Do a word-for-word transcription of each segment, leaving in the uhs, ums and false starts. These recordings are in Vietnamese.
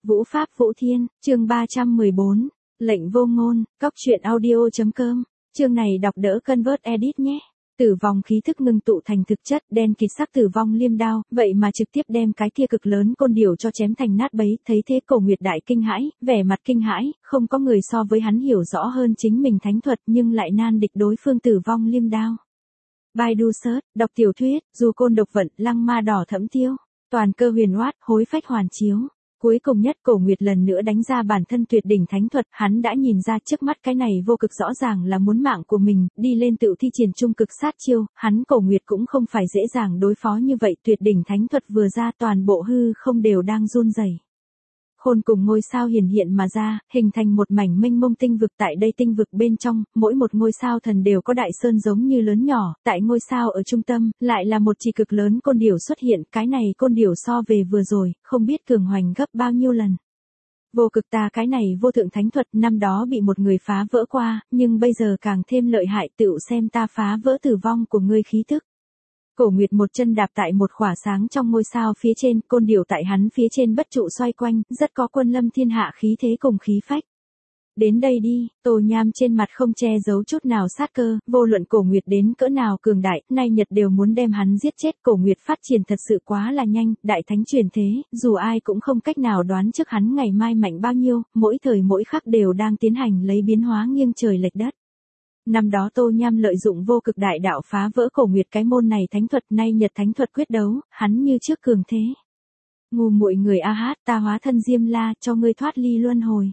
Vũ Pháp Vũ Thiên, chương ba trăm mười bốn, lệnh vô ngôn, cóc truyện audio.com, chương này đọc đỡ Convert Edit nhé. Tử vong khí thức ngưng tụ thành thực chất, đen kịt sắc tử vong liêm đao, vậy mà trực tiếp đem cái kia cực lớn côn điểu cho chém thành nát bấy. Thấy thế Cổ Nguyệt đại kinh hãi, vẻ mặt kinh hãi, không có người so với hắn hiểu rõ hơn chính mình thánh thuật nhưng lại nan địch đối phương tử vong liêm đao. Baidu search, đọc tiểu thuyết, dù côn độc vận, lăng ma đỏ thẫm tiêu, toàn cơ huyền oát, hối phách hoàn chiếu. Cuối cùng nhất Cổ Nguyệt lần nữa đánh ra bản thân tuyệt đỉnh thánh thuật, hắn đã nhìn ra trước mắt cái này vô cực rõ ràng là muốn mạng của mình, đi lên tự thi triển trung cực sát chiêu, hắn Cổ Nguyệt cũng không phải dễ dàng đối phó như vậy, tuyệt đỉnh thánh thuật vừa ra toàn bộ hư không đều đang run rẩy. Khôn cùng ngôi sao hiển hiện mà ra, hình thành một mảnh mênh mông tinh vực. Tại đây tinh vực bên trong, mỗi một ngôi sao thần đều có đại sơn giống như lớn nhỏ, tại ngôi sao ở trung tâm, lại là một chỉ cực lớn côn điểu xuất hiện, cái này côn điểu so về vừa rồi, không biết cường hoành gấp bao nhiêu lần. Vô cực ta cái này vô thượng thánh thuật năm đó bị một người phá vỡ qua, nhưng bây giờ càng thêm lợi hại, tựu xem ta phá vỡ tử vong của ngươi khí thức. Cổ Nguyệt một chân đạp tại một khỏa sáng trong ngôi sao phía trên, côn điểu tại hắn phía trên bất trụ xoay quanh, rất có quân lâm thiên hạ khí thế cùng khí phách. Đến đây đi, Tô Nham trên mặt không che giấu chút nào sát cơ, vô luận Cổ Nguyệt đến cỡ nào cường đại, nay Nhật đều muốn đem hắn giết chết. Cổ Nguyệt phát triển thật sự quá là nhanh, đại thánh truyền thế, dù ai cũng không cách nào đoán trước hắn ngày mai mạnh bao nhiêu, mỗi thời mỗi khắc đều đang tiến hành lấy biến hóa nghiêng trời lệch đất. Năm đó Tô Nham lợi dụng vô cực đại đạo phá vỡ Cổ Nguyệt cái môn này thánh thuật, nay Nhật thánh thuật quyết đấu, hắn như trước cường thế. Ngu muội người a hát, ta hóa thân Diêm La cho ngươi thoát ly luân hồi.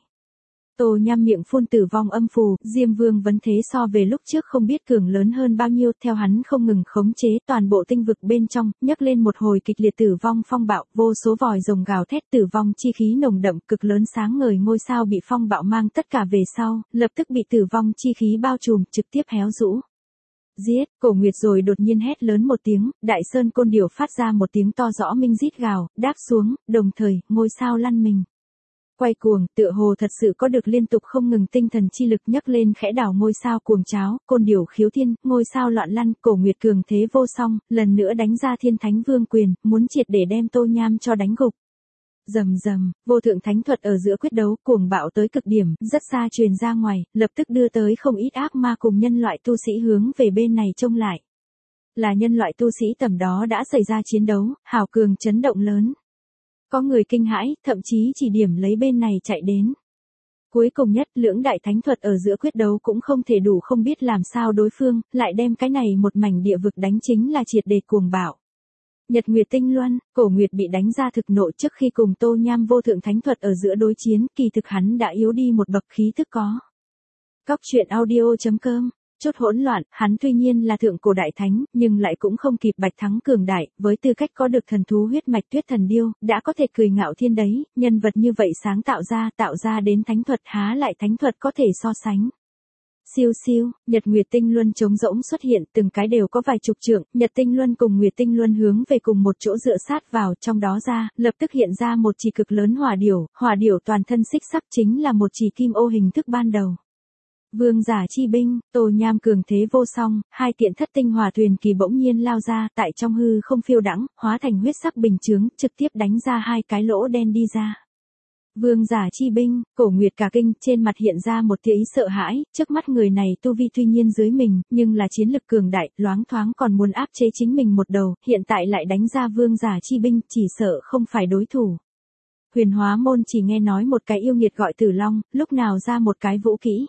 Tô Nham miệng phun tử vong âm phù, Diêm Vương vấn thế so về lúc trước không biết cường lớn hơn bao nhiêu, theo hắn không ngừng khống chế toàn bộ tinh vực bên trong, nhấc lên một hồi kịch liệt tử vong phong bạo, vô số vòi rồng gào thét, tử vong chi khí nồng đậm, cực lớn sáng ngời ngôi sao bị phong bạo mang tất cả về sau, lập tức bị tử vong chi khí bao trùm, trực tiếp héo rũ. Giết, Cổ Nguyệt rồi đột nhiên hét lớn một tiếng, đại sơn côn điểu phát ra một tiếng to rõ minh rít gào, đáp xuống, đồng thời, ngôi sao lăn mình. Quay cuồng, tựa hồ thật sự có được liên tục không ngừng tinh thần chi lực nhấc lên khẽ đảo ngôi sao cuồng cháo, côn điểu khiếu thiên, ngôi sao loạn lăn, Cổ Nguyệt cường thế vô song, lần nữa đánh ra thiên thánh vương quyền, muốn triệt để đem Tô Nham cho đánh gục. Rầm rầm, vô thượng thánh thuật ở giữa quyết đấu cuồng bạo tới cực điểm, rất xa truyền ra ngoài, lập tức đưa tới không ít ác ma cùng nhân loại tu sĩ hướng về bên này trông lại. Là nhân loại tu sĩ tầm đó đã xảy ra chiến đấu, hào cường chấn động lớn. Có người kinh hãi, thậm chí chỉ điểm lấy bên này chạy đến. Cuối cùng nhất, lưỡng đại thánh thuật ở giữa quyết đấu cũng không thể đủ không biết làm sao đối phương, lại đem cái này một mảnh địa vực đánh chính là triệt để cuồng bạo. Nhật Nguyệt Tinh Luân, Cổ Nguyệt bị đánh ra thực nộ trước khi cùng Tô Nham vô thượng thánh thuật ở giữa đối chiến, kỳ thực hắn đã yếu đi một bậc khí thức có. Cóc truyện audio.com, chút hỗn loạn, hắn tuy nhiên là thượng cổ đại thánh, nhưng lại cũng không kịp Bạch Thắng cường đại, với tư cách có được thần thú huyết mạch Tuyết Thần Điêu, đã có thể cười ngạo thiên đấy, nhân vật như vậy sáng tạo ra, tạo ra đến thánh thuật há lại thánh thuật có thể so sánh. Siêu siêu, Nhật Nguyệt Tinh Luân trống rỗng xuất hiện, từng cái đều có vài chục trượng, Nhật Tinh Luân cùng Nguyệt Tinh Luân hướng về cùng một chỗ dựa sát vào, trong đó ra, lập tức hiện ra một chỉ cực lớn hỏa điểu, hỏa điểu toàn thân xích sắc chính là một chỉ kim ô hình thức ban đầu. Vương giả chi binh, Tô Nham cường thế vô song, hai tiện thất tinh hỏa thuyền kỳ bỗng nhiên lao ra, tại trong hư không phiêu đãng, hóa thành huyết sắc bình chướng, trực tiếp đánh ra hai cái lỗ đen đi ra. Vương giả chi binh, Cổ Nguyệt cả kinh, trên mặt hiện ra một tia ý sợ hãi, trước mắt người này tu vi tuy nhiên dưới mình, nhưng là chiến lực cường đại, loáng thoáng còn muốn áp chế chính mình một đầu, hiện tại lại đánh ra vương giả chi binh, chỉ sợ không phải đối thủ. Huyền Hóa Môn chỉ nghe nói một cái yêu nghiệt gọi Tử Long, lúc nào ra một cái vũ kỹ.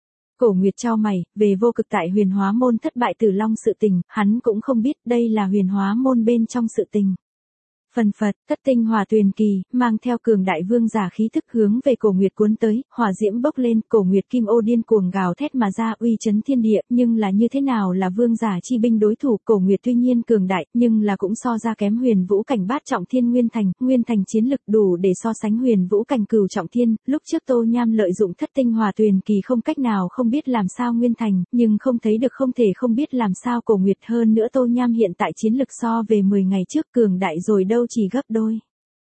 Cổ Nguyệt chau mày, về vô cực tại Huyền Hóa Môn thất bại Tử Long sự tình, hắn cũng không biết đây là Huyền Hóa Môn bên trong sự tình. Phần phật, thất tinh hỏa tuyền kỳ, mang theo cường đại vương giả khí thức hướng về Cổ Nguyệt cuốn tới, hỏa diễm bốc lên, Cổ Nguyệt kim ô điên cuồng gào thét mà ra uy chấn thiên địa, nhưng là như thế nào là vương giả chi binh đối thủ, Cổ Nguyệt tuy nhiên cường đại, nhưng là cũng so ra kém huyền vũ cảnh bát trọng thiên Nguyên Thành, Nguyên Thành chiến lực đủ để so sánh huyền vũ cảnh cửu trọng thiên, lúc trước Tô Nham lợi dụng thất tinh hỏa tuyền kỳ không cách nào không biết làm sao Nguyên Thành, nhưng không thấy được không thể không biết làm sao Cổ Nguyệt, hơn nữa Tô Nham hiện tại chiến lực so về mười ngày trước cường đại rồi đâu chỉ gấp đôi.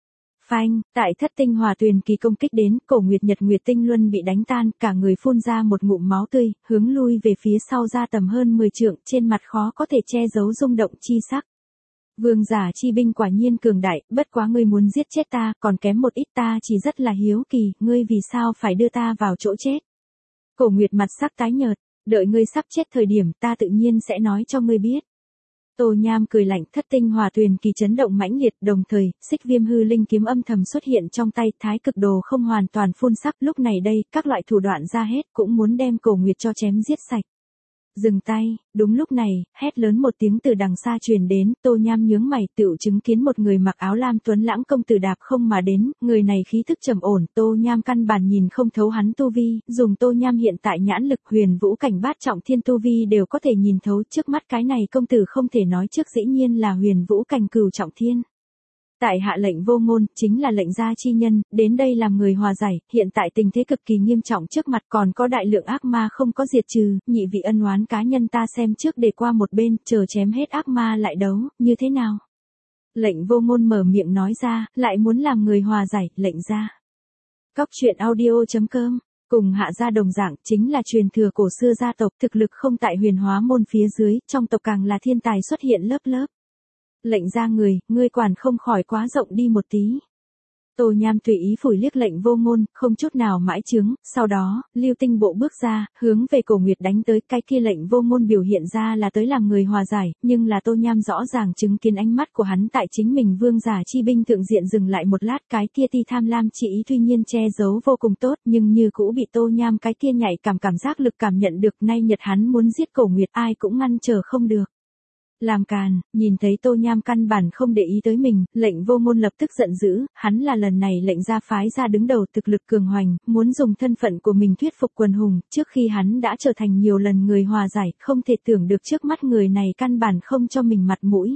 Phanh, tại thất tinh hỏa tuyền kỳ công kích đến, Cổ Nguyệt Nhật Nguyệt Tinh Luân bị đánh tan, cả người phun ra một ngụm máu tươi, hướng lui về phía sau ra tầm hơn mười trượng, trên mặt khó có thể che giấu rung động chi sắc. Vương giả chi binh quả nhiên cường đại, bất quá ngươi muốn giết chết ta, còn kém một ít, ta chỉ rất là hiếu kỳ, ngươi vì sao phải đưa ta vào chỗ chết. Cổ Nguyệt mặt sắc tái nhợt, đợi ngươi sắp chết thời điểm ta tự nhiên sẽ nói cho ngươi biết. Tô Nham cười lạnh, thất tinh hỏa tuyền kỳ chấn động mãnh liệt, đồng thời, xích viêm hư linh kiếm âm thầm xuất hiện trong tay, thái cực đồ không hoàn toàn phun sắc, lúc này đây, các loại thủ đoạn ra hết, cũng muốn đem Cổ Nguyệt cho chém giết sạch. Dừng tay, đúng lúc này, hét lớn một tiếng từ đằng xa truyền đến, Tô Nham nhướng mày, tựu chứng kiến một người mặc áo lam tuấn lãng công tử đạp không mà đến, người này khí thức trầm ổn, Tô Nham căn bản nhìn không thấu hắn tu vi, dùng Tô Nham hiện tại nhãn lực huyền vũ cảnh bát trọng thiên tu vi đều có thể nhìn thấu, trước mắt cái này công tử không thể nói trước dĩ nhiên là huyền vũ cảnh cửu trọng thiên. Tại hạ lệnh vô ngôn, chính là lệnh gia chi nhân, đến đây làm người hòa giải, hiện tại tình thế cực kỳ nghiêm trọng trước mặt còn có đại lượng ác ma không có diệt trừ, nhị vị ân oán cá nhân ta xem trước để qua một bên, chờ chém hết ác ma lại đấu, như thế nào? Lệnh vô ngôn mở miệng nói ra, lại muốn làm người hòa giải, lệnh gia. Cóc truyện audio chấm com cùng hạ gia đồng dạng, chính là truyền thừa cổ xưa gia tộc, thực lực không tại huyền hóa môn phía dưới, trong tộc càng là thiên tài xuất hiện lớp lớp. Lệnh ra người, ngươi quản không khỏi quá rộng đi một tí. Tô Nham tùy ý phủi liếc lệnh vô ngôn, không chút nào mãi chướng, sau đó, lưu tinh bộ bước ra, hướng về Cổ Nguyệt đánh tới, cái kia lệnh vô ngôn biểu hiện ra là tới làm người hòa giải, nhưng là Tô Nham rõ ràng chứng kiến ánh mắt của hắn tại chính mình vương giả chi binh thượng diện dừng lại một lát, cái kia ti tham lam chỉ ý tuy nhiên che giấu vô cùng tốt, nhưng như cũ bị Tô Nham cái kia nhạy cảm cảm giác lực cảm nhận được, nay nhật hắn muốn giết Cổ Nguyệt ai cũng ngăn trở không được. Làm càn, nhìn thấy Tô Nham căn bản không để ý tới mình, lệnh vô ngôn lập tức giận dữ, hắn là lần này lệnh gia phái ra đứng đầu thực lực cường hoành, muốn dùng thân phận của mình thuyết phục quần hùng, trước khi hắn đã trở thành nhiều lần người hòa giải, không thể tưởng được trước mắt người này căn bản không cho mình mặt mũi.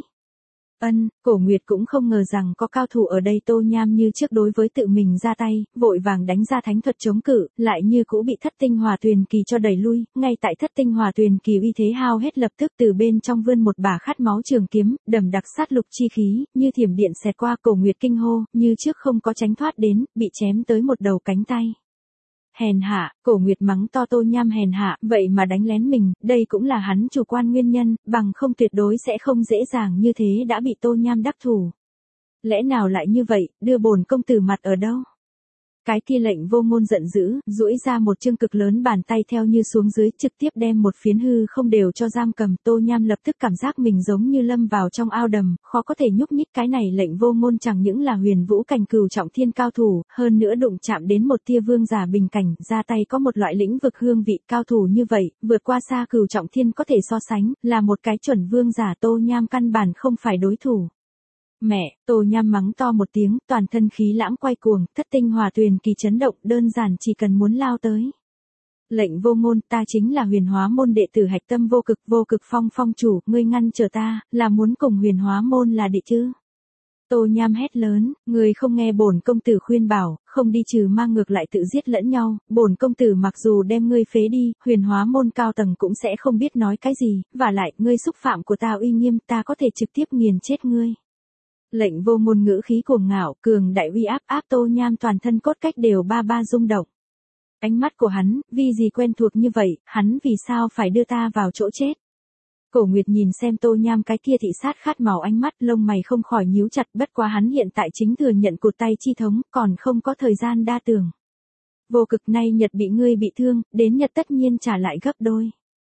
Ân, Cổ Nguyệt cũng không ngờ rằng có cao thủ ở đây. Tô Nham như trước đối với tự mình ra tay, vội vàng đánh ra thánh thuật chống cự, lại như cũ bị thất tinh hỏa tuyền kỳ cho đẩy lui, ngay tại thất tinh hỏa tuyền kỳ uy thế hao hết lập tức từ bên trong vươn một bả khát máu trường kiếm, đầm đặc sát lục chi khí, như thiểm điện xẹt qua. Cổ Nguyệt kinh hô, như trước không có tránh thoát đến, bị chém tới một đầu cánh tay. Hèn hạ, Cổ Nguyệt mắng to Tô Nham hèn hạ, vậy mà đánh lén mình, đây cũng là hắn chủ quan nguyên nhân, bằng không tuyệt đối sẽ không dễ dàng như thế đã bị Tô Nham đắc thủ. Lẽ nào lại như vậy, đưa bổn công tử mặt ở đâu? Cái kia lệnh vô ngôn giận dữ, duỗi ra một chương cực lớn bàn tay theo như xuống dưới, trực tiếp đem một phiến hư không đều cho giam cầm. Tô Nham lập tức cảm giác mình giống như lâm vào trong ao đầm, khó có thể nhúc nhích. Cái này lệnh vô ngôn chẳng những là huyền vũ cảnh cửu trọng thiên cao thủ, hơn nữa đụng chạm đến một tia vương giả bình cảnh, ra tay có một loại lĩnh vực hương vị. Cao thủ như vậy, vượt qua xa cửu trọng thiên có thể so sánh, là một cái chuẩn vương giả. Tô Nham căn bản không phải đối thủ. Mẹ, Tô Nham mắng to một tiếng, toàn thân khí lãng quay cuồng, thất tinh hỏa tuyền kỳ chấn động, đơn giản chỉ cần muốn lao tới. Lệnh vô ngôn, ta chính là huyền hóa môn đệ tử hạch tâm vô cực, vô cực phong phong chủ, ngươi ngăn trở ta, là muốn cùng huyền hóa môn là địch chứ? Tô Nham hét lớn, ngươi không nghe bổn công tử khuyên bảo, không đi trừ ma ngược lại tự giết lẫn nhau, bổn công tử mặc dù đem ngươi phế đi, huyền hóa môn cao tầng cũng sẽ không biết nói cái gì, và lại, ngươi xúc phạm của ta uy nghiêm, ta có thể trực tiếp nghiền chết ngươi. Lệnh vô ngôn ngữ khí cuồng ngạo, cường đại uy áp áp Tô Nham toàn thân cốt cách đều ba ba rung động. Ánh mắt của hắn, vì gì quen thuộc như vậy, hắn vì sao phải đưa ta vào chỗ chết? Cổ Nguyệt nhìn xem Tô Nham cái kia thị sát khát màu ánh mắt, lông mày không khỏi nhíu chặt, bất quá hắn hiện tại chính thừa nhận cụt tay chi thống, còn không có thời gian đa tưởng. Vô cực nay nhật bị ngươi bị thương, đến nhật tất nhiên trả lại gấp đôi.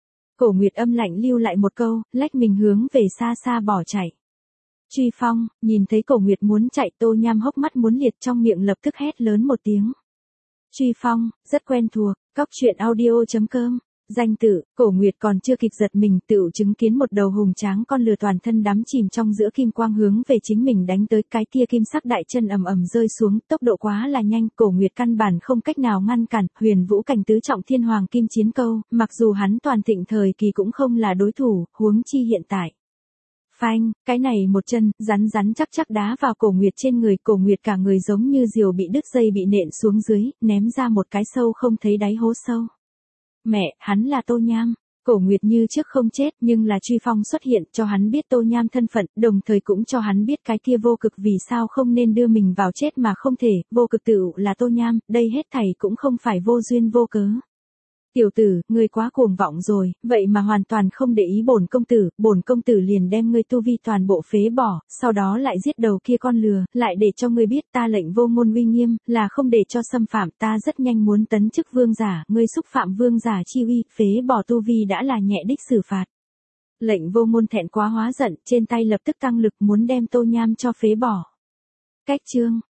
Cổ Nguyệt âm lạnh lưu lại một câu, lách mình hướng về xa xa bỏ chạy. Truy phong, nhìn thấy Cổ Nguyệt muốn chạy, Tô Nham hốc mắt muốn liệt, trong miệng lập tức hét lớn một tiếng. Truy phong, rất quen thuộc, cóc truyện audio chấm com, danh tự, Cổ Nguyệt còn chưa kịp giật mình, tựu chứng kiến một đầu hùng tráng con lừa toàn thân đắm chìm trong giữa kim quang hướng về chính mình đánh tới, cái kia kim sắc đại chân ầm ầm rơi xuống, tốc độ quá là nhanh, Cổ Nguyệt căn bản không cách nào ngăn cản, huyền vũ cảnh tứ trọng thiên hoàng kim chiến câu, mặc dù hắn toàn thịnh thời kỳ cũng không là đối thủ, huống chi hiện tại. Phanh, cái này một chân, rắn rắn chắc chắc đá vào Cổ Nguyệt trên người, Cổ Nguyệt cả người giống như diều bị đứt dây bị nện xuống dưới, ném ra một cái sâu không thấy đáy hố sâu. Mẹ, hắn là Tô Nham. Cổ Nguyệt như trước không chết, nhưng là truy phong xuất hiện, cho hắn biết Tô Nham thân phận, đồng thời cũng cho hắn biết cái kia vô cực vì sao không nên đưa mình vào chết mà không thể, vô cực tựu là Tô Nham, đây hết thảy cũng không phải vô duyên vô cớ. Tiểu tử, ngươi quá cuồng vọng rồi, vậy mà hoàn toàn không để ý bổn công tử, bổn công tử liền đem ngươi tu vi toàn bộ phế bỏ, sau đó lại giết đầu kia con lừa, lại để cho ngươi biết ta Lệnh Vô Ngôn uy nghiêm, là không để cho xâm phạm, ta rất nhanh muốn tấn chức vương giả, ngươi xúc phạm vương giả chi uy, phế bỏ tu vi đã là nhẹ đích xử phạt. Lệnh Vô Ngôn thẹn quá hóa giận, trên tay lập tức tăng lực muốn đem Tô Nham cho phế bỏ. Cách chương